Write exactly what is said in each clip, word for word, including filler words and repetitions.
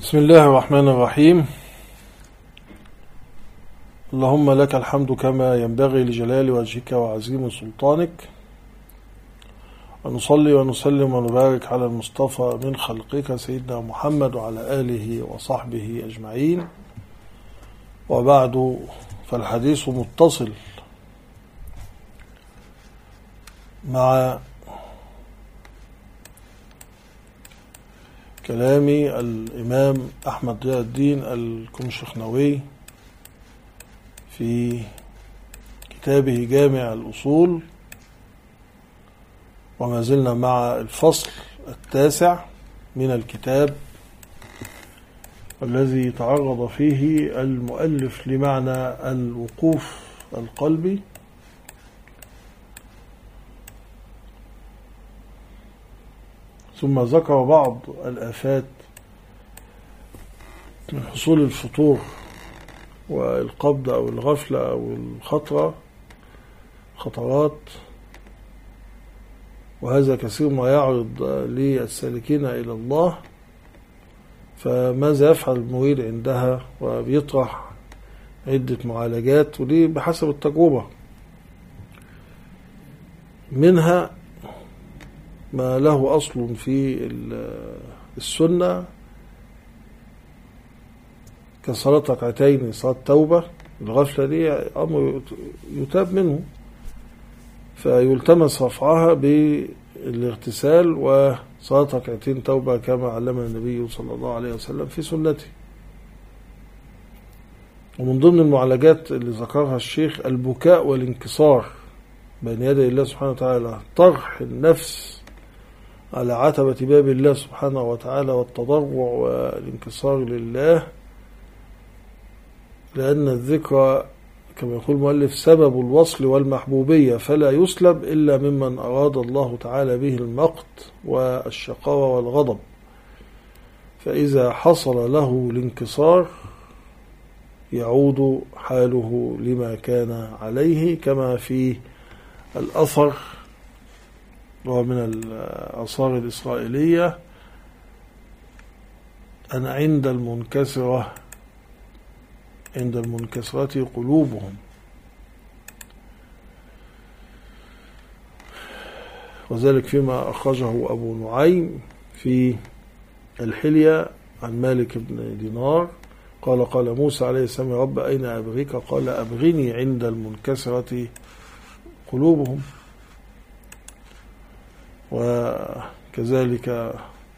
بسم الله الرحمن الرحيم. اللهم لك الحمد كما ينبغي لجلال وجهك وعظيم سلطانك، ونصلي ونسلم ونبارك على المصطفى من خلقك سيدنا محمد وعلى آله وصحبه أجمعين، وبعد، فالحديث متصل مع كلام الإمام أحمد ضياء الدين الكمشخنوي في كتابه جامع الأصول، وما زلنا مع الفصل التاسع من الكتاب الذي تعرض فيه المؤلف لمعنى الوقوف القلبي، ثم ذكر بعض الآفات من حصول الفتور والقبض أو الغفلة أو الخطرة خطرات، وهذا كثير ما يعرض للسالكين إلى الله. فماذا يفعل المريد عندها؟ وبيطرح عدة معالجات، ودي بحسب التجربة، منها ما له أصل في السنة كصلاة ركعتين، صلاة توبة. الغفلة دي أمر يتاب منه، فيلتمس رفعها بالاغتسال وصلاة ركعتين توبة كما علمنا النبي صلى الله عليه وسلم في سنته. ومن ضمن المعالجات اللي ذكرها الشيخ البكاء والانكسار بين يدي الله سبحانه وتعالى، طرح النفس على عتبة باب الله سبحانه وتعالى والتضرع والانكسار لله، لأن الذكر كما يقول المؤلف سبب الوصل والمحبوبية، فلا يسلب إلا ممن أراد الله تعالى به المقت والشقاوة والغضب. فإذا حصل له الانكسار يعود حاله لما كان عليه، كما في الأثر ومن الآثار الإسرائيلية: أنا عند المنكسرة عند المنكسرة قلوبهم. وذلك فيما أخرجه أبو نعيم في الحلية عن مالك بن دينار قال: قال موسى عليه السلام: يا رب أين أبغيك؟ قال: أبغني عند المنكسرة قلوبهم. وكذلك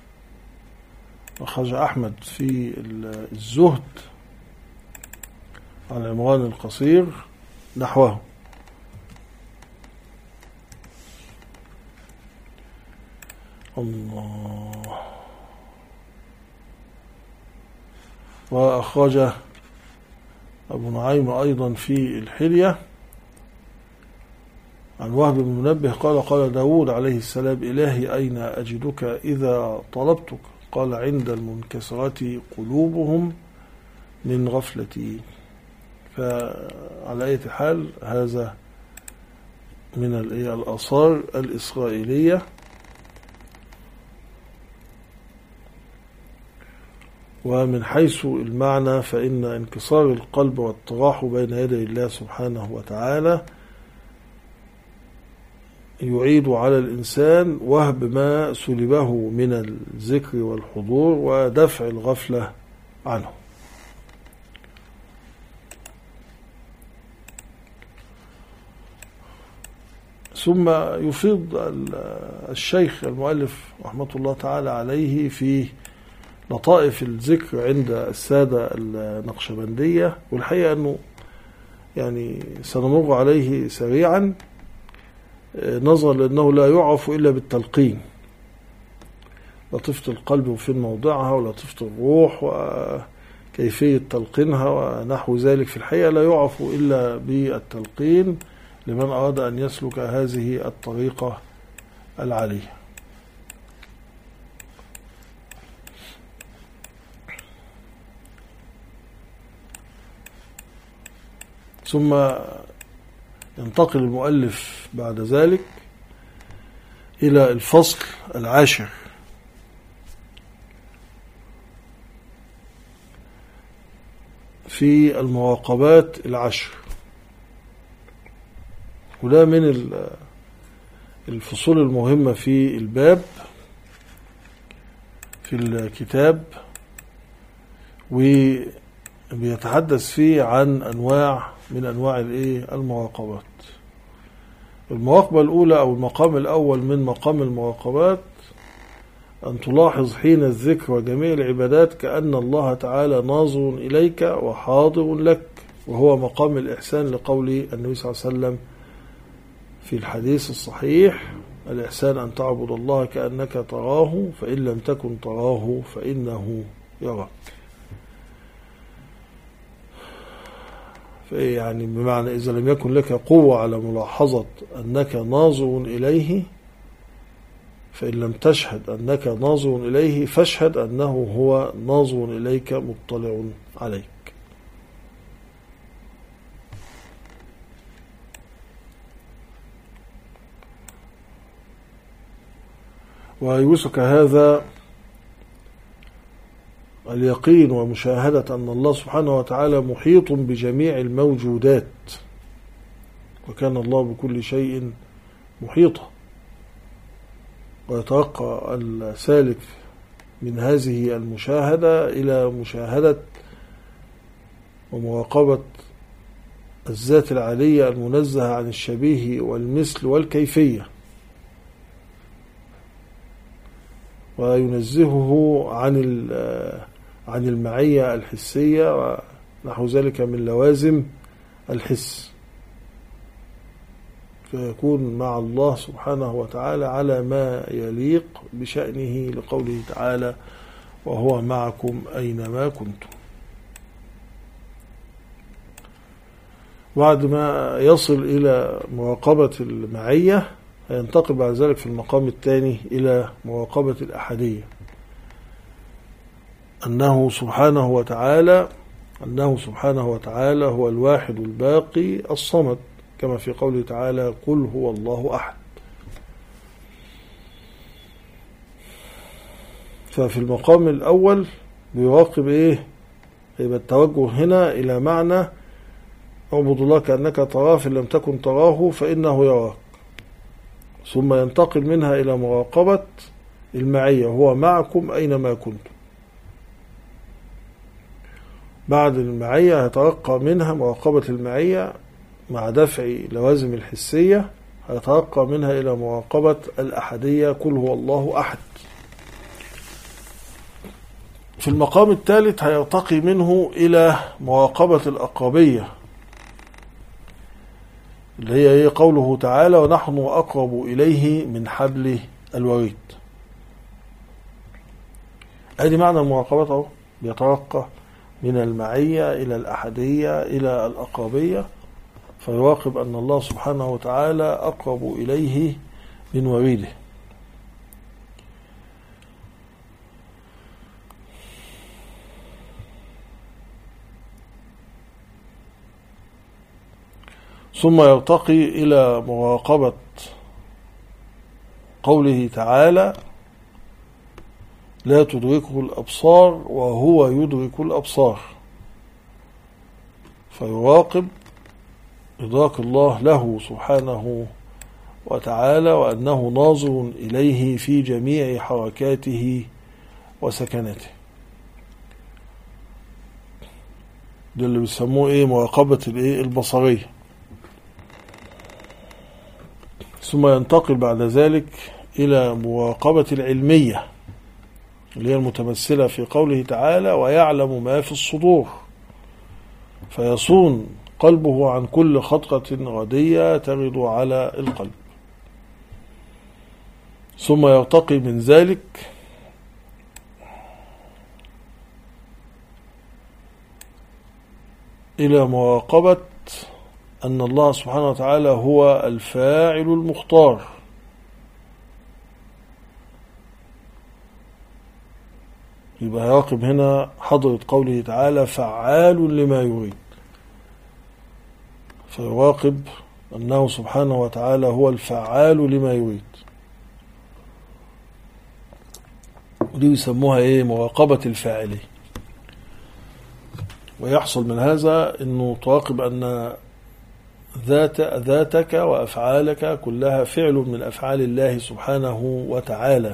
أخرج أحمد في الزهد عن عمران القصير نحوه. الله. وأخرج أبو نعيم أيضا في الحلية عن وهب بن منبه قال: قال داود عليه السلام: إلهي أين أجدك إذا طلبتك؟ قال: عند المنكسرة قلوبهم من غفلتي. فعلى أي حال هذا من الآثار الإسرائيلية. ومن حيث المعنى فإن انكسار القلب والطراح بين يدي الله سبحانه وتعالى يعيد على الإنسان وهب ما سلبه من الذكر والحضور ودفع الغفلة عنه. ثم يفيض الشيخ المؤلف رحمة الله تعالى عليه في لطائف الذكر عند السادة النقشبندية، والحقيقة أنه يعني سنمر عليه سريعا نظرا لأنه لا يعرف إلا بالتلقين. لطيفة القلب وفين موضعها، ولطيفة الروح وكيفية تلقينها ونحو ذلك، في الحقيقة لا يعرف إلا بالتلقين لمن أراد أن يسلك هذه الطريقة العالية. ثم ينتقل المؤلف بعد ذلك إلى الفصل العاشر في المراقبات العشر، وده من الفصول المهمة في الباب في الكتاب، وبيتحدث فيه عن أنواع من أنواع المراقبات. المراقبة الأولى أو المقام الأول من مقام المراقبات أن تلاحظ حين الذكر وجميع العبادات كأن الله تعالى ناظر إليك وحاضر لك، وهو مقام الإحسان لقول النبي صلى الله عليه وسلم في الحديث الصحيح: الإحسان أن تعبد الله كأنك تراه فإن لم تكن تراه فإنه يراك. يعني بمعنى إذا لم يكن لك قوة على ملاحظة أنك ناظر إليه، فإن لم تشهد أنك ناظر إليه فاشهد أنه هو ناظر إليك مطلع عليك. ويوسك هذا اليقين ومشاهدة أن الله سبحانه وتعالى محيط بجميع الموجودات، وكان الله بكل شيء محيطا. ويترقى السالك من هذه المشاهدة إلى مشاهدة ومراقبة الذات العالية المنزهة عن الشبيه والمثل والكيفية، وينزهه عن عن المعية الحسية ونحو ذلك من لوازم الحس، فيكون مع الله سبحانه وتعالى على ما يليق بشأنه، لقوله تعالى: وهو معكم أينما كنتم. بعد ما يصل إلى مراقبة المعية ينتقل بعد ذلك في المقام الثاني إلى مراقبة الأحدية، أنه سبحانه وتعالى أنه سبحانه وتعالى هو الواحد الباقي الصمد، كما في قوله تعالى: قل هو الله أحد. ففي المقام الأول بيراقب إيه؟ يبقى التوجه هنا إلى معنى اعبد الله كأنك تراه فإن لم تكن تراه فإنه يراك، ثم ينتقل منها إلى مراقبة المعية: هو معكم أينما كنتم. بعد المعية هيترقى منها مراقبة المعية مع دفع لوازم الحسية، هيترقى منها إلى مراقبة الأحدية: قل هو الله أحد. في المقام الثالث هيرتقي منه إلى مراقبة الأقربية، اللي هي قوله تعالى: ونحن أقرب إليه من حبل الوريد. هذه معنى المراقبات اهو، بيترقى من المعية إلى الأحدية إلى الأقربية، فيراقب أن الله سبحانه وتعالى أقرب إليه من وريده. ثم يرتقي إلى مراقبة قوله تعالى: لا تدركه الأبصار وهو يدرك الأبصار، فيراقب إدراك الله له سبحانه وتعالى، وأنه ناظر إليه في جميع حركاته وسكناته. ده اللي بيسموه إيه؟ مراقبة الإيه؟ البصرية. ثم ينتقل بعد ذلك إلى مراقبة العلمية، اللي هي المتمثلة في قوله تعالى: ويعلم ما في الصدور، فيصون قلبه عن كل خطقة ردية ترد على القلب. ثم يرتقي من ذلك إلى مراقبة أن الله سبحانه وتعالى هو الفاعل المختار، يبقى يراقب هنا حضرة قوله تعالى: فعال لما يريد، فيراقب أنه سبحانه وتعالى هو الفعال لما يريد. ودي يسموها إيه؟ مراقبة الفاعلية. ويحصل من هذا أنه تراقب أن ذات ذاتك وأفعالك كلها فعل من أفعال الله سبحانه وتعالى،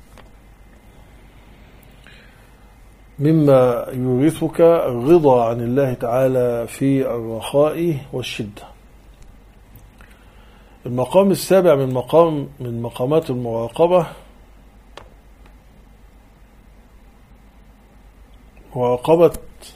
مما يورثك الرضا عن الله تعالى في الرخاء والشدة. المقام السابع من مقام من مقامات المراقبة مراقبة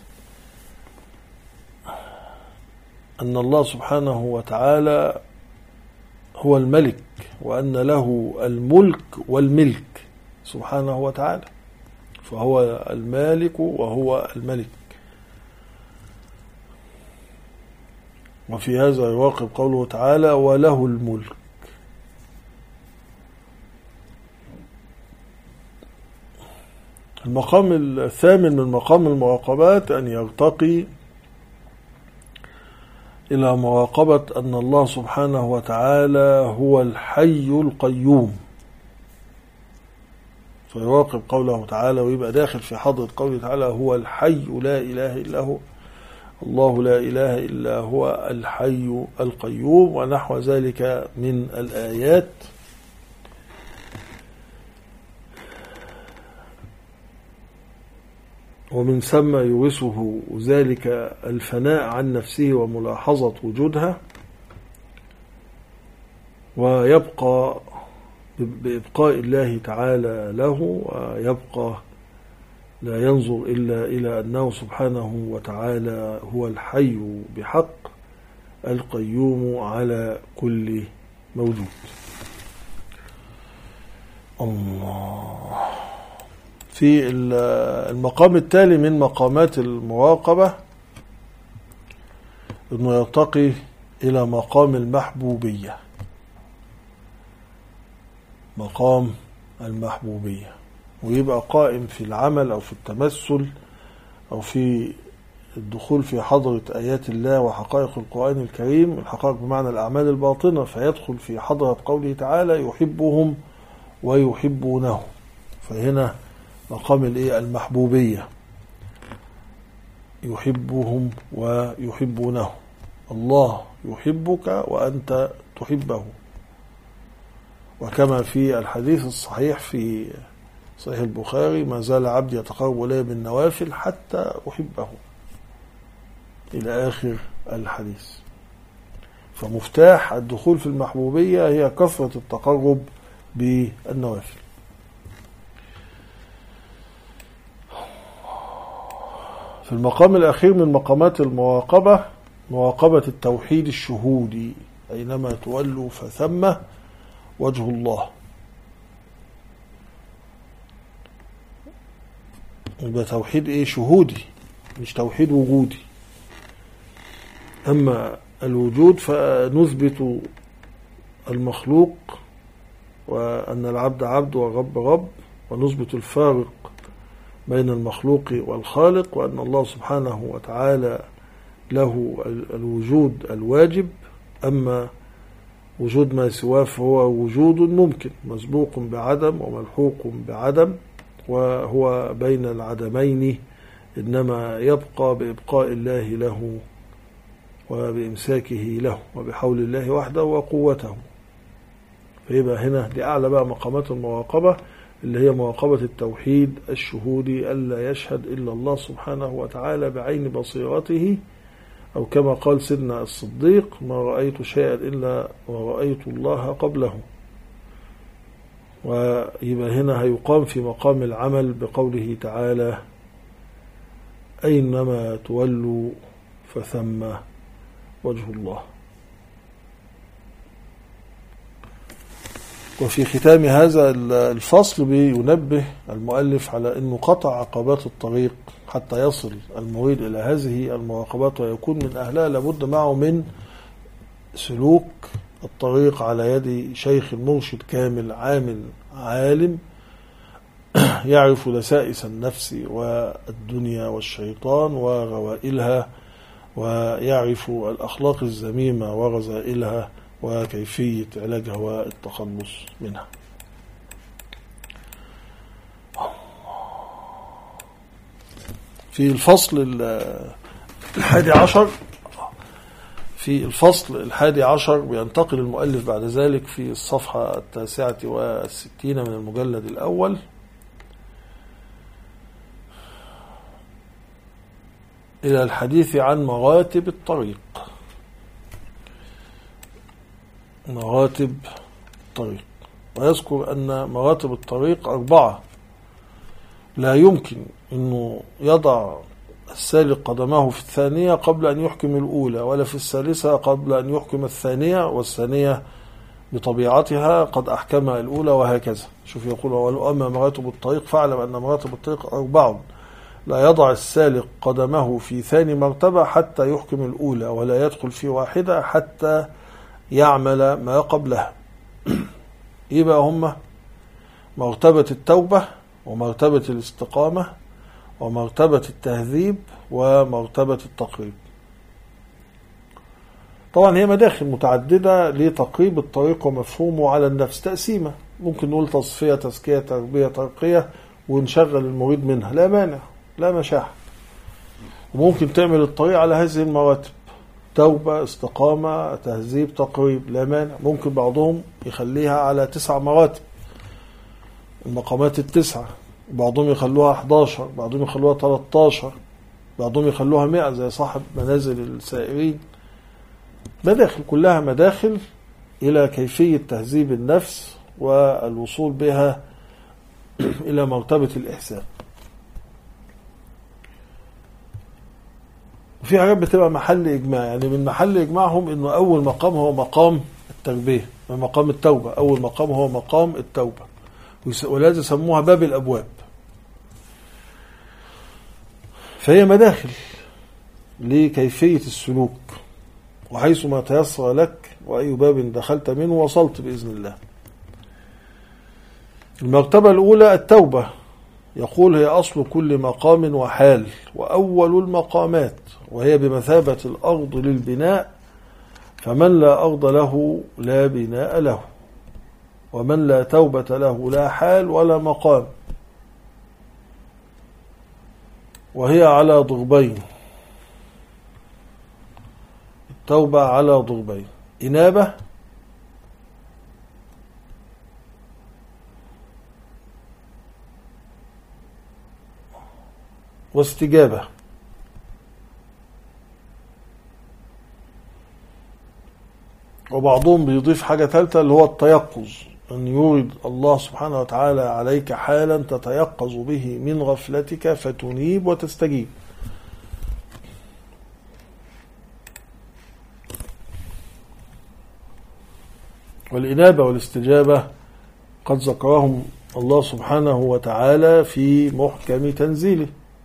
أن الله سبحانه وتعالى هو الملك، وأن له الملك والملك سبحانه وتعالى، فهو المالك وهو الملك. وفي هذا يراقب قوله تعالى وله الملك. المقام الثامن من مقام المراقبات أن يرتقي إلى مراقبة أن الله سبحانه وتعالى هو الحي القيوم، فيراقب قوله تعالى ويبقى داخل في حضرة قوله تعالى هو الحي لا إله إلا هو، الله لا إله إلا هو الحي القيوم، ونحو ذلك من الآيات. ومن ثم يورثه ذلك الفناء عن نفسه وملاحظة وجودها، ويبقى بإبقاء الله تعالى له، ويبقى لا ينظر إلا إلى أنه سبحانه وتعالى هو الحي بحق القيوم على كل موجود. الله. في المقام التالي من مقامات المراقبة أنه يرتقي إلى مقام المحبوبية. مقام المحبوبية، ويبقى قائم في العمل أو في التمثل أو في الدخول في حضرة آيات الله وحقائق القرآن الكريم، الحقائق بمعنى الأعمال الباطنة، فيدخل في حضرة قوله تعالى يحبهم ويحبونه. فهنا مقام المحبوبية، يحبهم ويحبونه، الله يحبك وأنت تحبه، وكما في الحديث الصحيح في صحيح البخاري ما زال عبدي يتقرب إلي بالنوافل حتى أحبه، إلى آخر الحديث. فمفتاح الدخول في المحبوبية هي كثرة التقرب بالنوافل. في المقام الأخير من مقامات المراقبة مراقبة التوحيد الشهودي، أينما تولوا فثم وجه الله. يبقى توحيد ايه؟ شهودي، مش توحيد وجودي. أما الوجود فنثبت المخلوق وأن العبد عبد والرب رب، ونثبت الفارق بين المخلوق والخالق، وأن الله سبحانه وتعالى له الوجود الواجب، أما وجود ما سواه فهو وجود ممكن مسبوق بعدم وملحوق بعدم، وهو بين العدمين، إنما يبقى بإبقاء الله له وبإمساكه له وبحول الله وحده وقوته. فيبقى هنا دي أعلى بقى مقامات المراقبة، اللي هي مراقبة التوحيد الشهودي، ألا يشهد إلا الله سبحانه وتعالى بعين بصيرته، أو كما قال سيدنا الصديق ما رأيت شيئا إلا ورأيت الله قبله. ويبقى هنا هيقام في مقام العمل بقوله تعالى أينما تولوا فثم وجه الله. وفي ختام هذا الفصل بينبه المؤلف على أنه قطع عقبات الطريق حتى يصل المريد إلى هذه المراقبات ويكون من أهلها، لابد معه من سلوك الطريق على يد شيخ مرشد كامل عامل عالم يعرف دسائس النفس والدنيا والشيطان وغوائلها، ويعرف الأخلاق الذميمة ورذائلها وكيفية علاجها والتخلص منها. في الفصل الحادي عشر في الفصل الحادي عشر بينتقل المؤلف بعد ذلك في الصفحة التاسعة والستين من المجلد الأول إلى الحديث عن مراتب الطريق. مراتب الطريق، ويذكر أن مراتب الطريق أربعة، لا يمكن أنه يضع السالك قدمه في الثانية قبل أن يحكم الأولى، ولا في الثالثة قبل أن يحكم الثانية، والثانية بطبيعتها قد أحكمها الأولى، وهكذا. شوف يقول: وأما مراتب الطريق فاعلم أن مراتب الطريق أربع، لا يضع السالك قدمه في ثاني مرتبة حتى يحكم الأولى، ولا يدخل في واحدة حتى يعمل ما قبلها. إيه بقى هم؟ مرتبة التوبة، ومرتبة الاستقامة، ومرتبة التهذيب، ومرتبة التقريب. طبعا هي مداخل متعددة لتقريب الطريق ومفهومه على النفس، تقسيمة ممكن نقول تصفية، تزكية، تربية، ترقية، ونشغل المريد منها، لا مانع، لا مشاحة. وممكن تعمل الطريق على هذه المراتب: توبة، استقامة، تهذيب، تقريب، لا مانع. ممكن بعضهم يخليها على تسع مراتب، المقامات التسعة، بعضهم يخلوها احداشر، بعضهم يخلوها تلتاشر، بعضهم يخلوها مئة زي صاحب منازل السائرين. مداخل، كلها مداخل إلى كيفية تهذيب النفس والوصول بها إلى مرتبة الإحسان. وفي حاجات بتبقى محل إجماع، يعني من محل إجماعهم إنه أول مقام هو مقام التربية، من مقام التوبة. أول مقام هو مقام التوبة، ولذلك يسموها باب الأبواب. فهي مداخل لكيفية السلوك، وحيث ما تيسر لك وأي باب دخلت منه وصلت بإذن الله. المرتبة الأولى التوبة، يقول: هي أصل كل مقام وحال، وأول المقامات، وهي بمثابة الأرض للبناء، فمن لا أرض له لا بناء له، ومن لا توبة له لا حال ولا مقام. وهي على ضربين، التوبة على ضربين: إنابة واستجابة. وبعضهم بيضيف حاجة ثالثة اللي هو التيقظ، أن يورد الله سبحانه وتعالى عليك حالا تتيقظ به من غفلتك فتنيب وتستجيب. والإنابة والاستجابة قد ذكرهم الله سبحانه وتعالى في محكم تنزيله.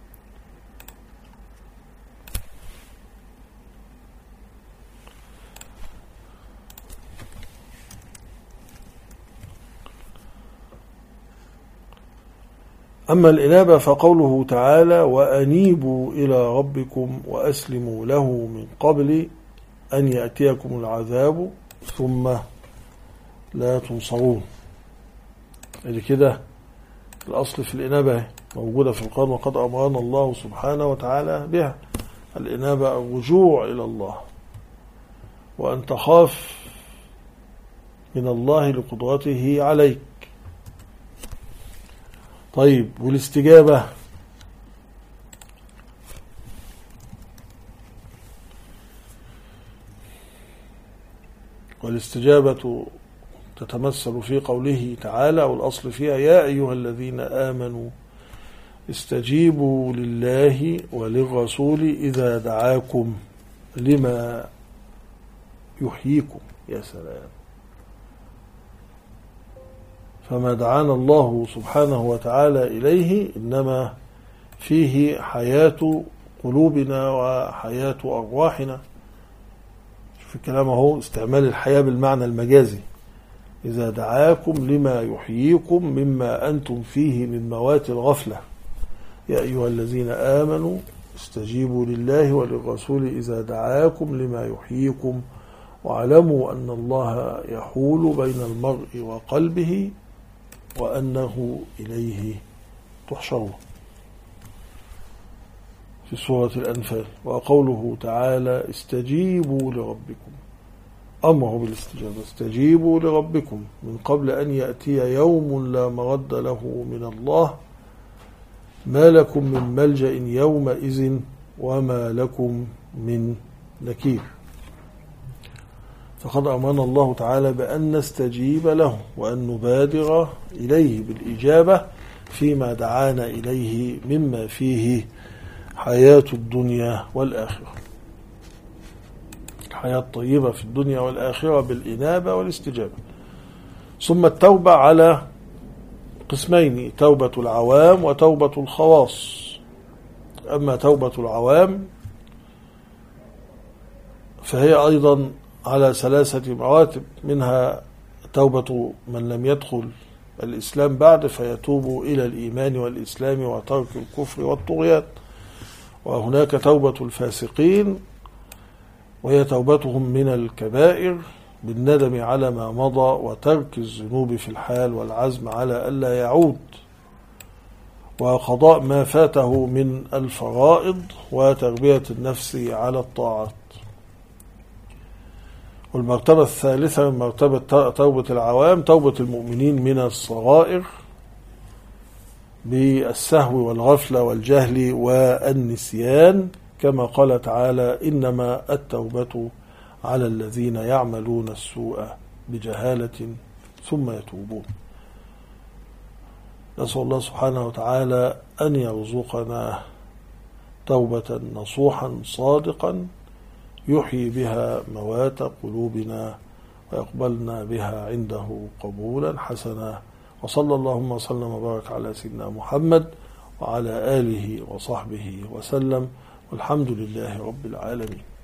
أما الإنابة فقوله تعالى: وأنيبوا إلى ربكم وأسلموا له من قبل أن يأتيكم العذاب ثم لا تنصرون. يعني كده الأصل في الإنابة موجودة في القرآن، وقد أمرنا الله سبحانه وتعالى بها. الإنابة الرجوع إلى الله، وأن تخاف من الله لقدرته عليك. طيب، والاستجابة والاستجابة تتمثل في قوله تعالى، والأصل فيها: يا أيها الذين آمنوا استجيبوا لله وللرسول إذا دعاكم لما يحييكم. يا سلام! فما دعانا الله سبحانه وتعالى إليه إنما فيه حياة قلوبنا وحياة أرواحنا. شوف الكلام اهو، استعمال الحياة بالمعنى المجازي: إذا دعاكم لما يحييكم مما أنتم فيه من موات الغفلة. يا أيها الذين آمنوا استجيبوا لله وللرسول إذا دعاكم لما يحييكم واعلموا أن الله يحول بين المرء وقلبه وأنه إليه تحشرون. في سورة الأنفال. وقوله تعالى استجيبوا لربكم، أمره بالاستجابة، استجيبوا لربكم من قبل أن يأتي يوم لا مرد له من الله ما لكم من ملجأ يومئذ وما لكم من نكير. فقد أمرنا الله تعالى بأن نستجيب له وأن نبادر إليه بالإجابة فيما دعانا إليه مما فيه حياة الدنيا والآخرة، حياة طيبة في الدنيا والآخرة بالإنابة والاستجابة. ثم التوبة على قسمين، توبة العوام وتوبة الخواص. أما توبة العوام فهي أيضا على ثلاثة مراتب، منها توبة من لم يدخل الإسلام بعد فيتوب إلى الإيمان والإسلام وترك الكفر والطغيان، وهناك توبة الفاسقين وهي توبتهم من الكبائر بالندم على ما مضى وترك الذنوب في الحال والعزم على ألا يعود، وقضاء ما فاته من الفرائض وتربية النفس على الطاعات. والمرتبة الثالثة من مرتبة توبة العوام توبة المؤمنين من الصغائر بالسهو والغفلة والجهل والنسيان، كما قال تعالى إنما التوبة على الذين يعملون السوء بجهالة ثم يتوبون. نسأل الله سبحانه وتعالى أن يرزقنا توبة نصوحا صادقا يحيي بها موات قلوبنا ويقبلنا بها عنده قبولا حسنا. وصلى اللهم وسلم وبارك على سيدنا محمد وعلى آله وصحبه وسلم، والحمد لله رب العالمين.